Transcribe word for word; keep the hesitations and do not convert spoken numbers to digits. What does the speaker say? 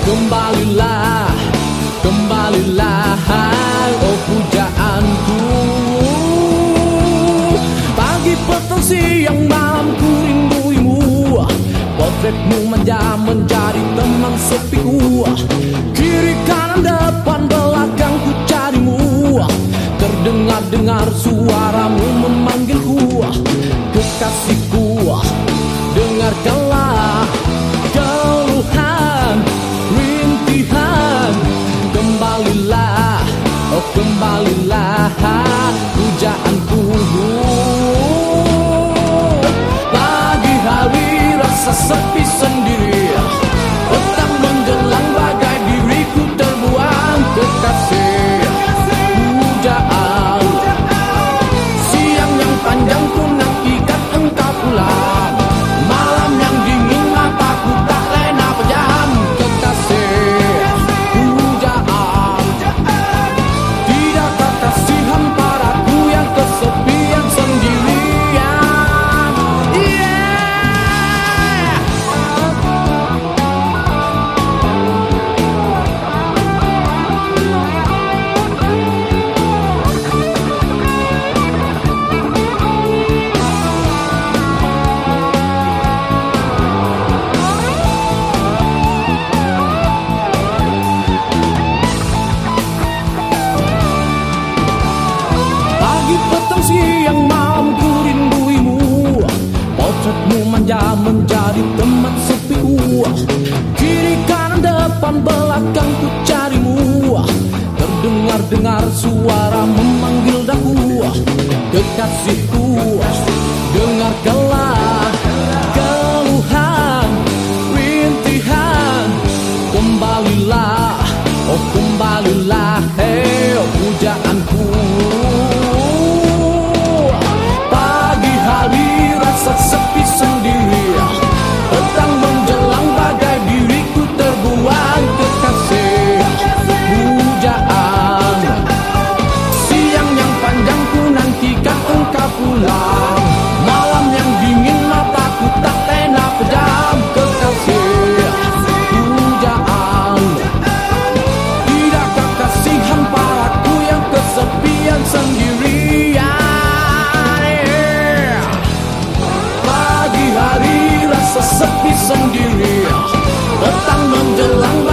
kembalilah, kembalilah, oh pujaanku. Pagi, petang, siang, malam ku rinduimu. Potretmu manja menjadi teman sepiku. Kiri, kanan, depan, belakang ku carimu. Terdengar-dengar suaramu memanggilku. Kekasihku, dengarkanlah keluhan, rintihan. Kembalilah, oh kembalilah, pujaanku. Pagi hari rasa sepi sendiri, petang menjelang bagai diriku terbuang. Kekasih, pujaan, siang yang panjang ku nantikan engkau pulang. Malam yang dingin mataku tak lena pejam. Kekasih, pujaan, tidakkah kasihan padaku yang kesepian sendirian. Yeah. Pagi, petang, siang, malam ku rinduimu. Potretmu manja menjadi teman sepiku. Kiri, kanan, depan, belakang ku carimu. Terdengar-dengar suara memanggil daku. Kekasihku, dengarkanlah keluhan, rintihan. Kembalilah, oh kembalilah, hey pujaanku. Pagi hari rasa sepi sendiri, petang menjelang bagai diriku terbuang. Kekasih, pujaan, siang yang panjang ku nantikan engkau pulang. Malam yang dingin mataku tak lena pejam. Kekasih, pujaan, tidakkah kasihan padaku yang kesepian sendirian. Yeah. Pagi hari rasa sepi sendiri, petang menjelang